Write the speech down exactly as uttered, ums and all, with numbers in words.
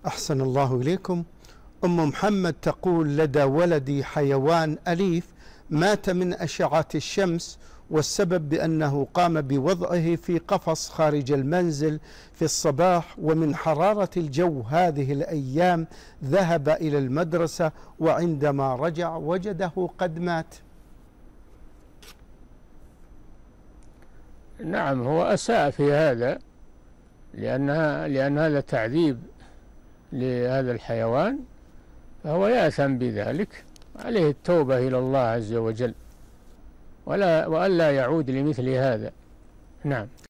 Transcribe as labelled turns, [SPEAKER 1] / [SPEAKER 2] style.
[SPEAKER 1] أحسن الله إليكم. أم محمد تقول: لدى ولدي حيوان أليف مات من أشعة الشمس، والسبب بأنه قام بوضعه في قفص خارج المنزل في الصباح، ومن حرارة الجو هذه الأيام ذهب إلى المدرسة، وعندما رجع وجده قد مات.
[SPEAKER 2] نعم، هو أساء في هذا، لأنها لأن هذا تعذيب لهذا الحيوان، فهو يأثم بذلك، عليه التوبة إلى الله عز وجل، ولا وألا يعود لمثل هذا. نعم.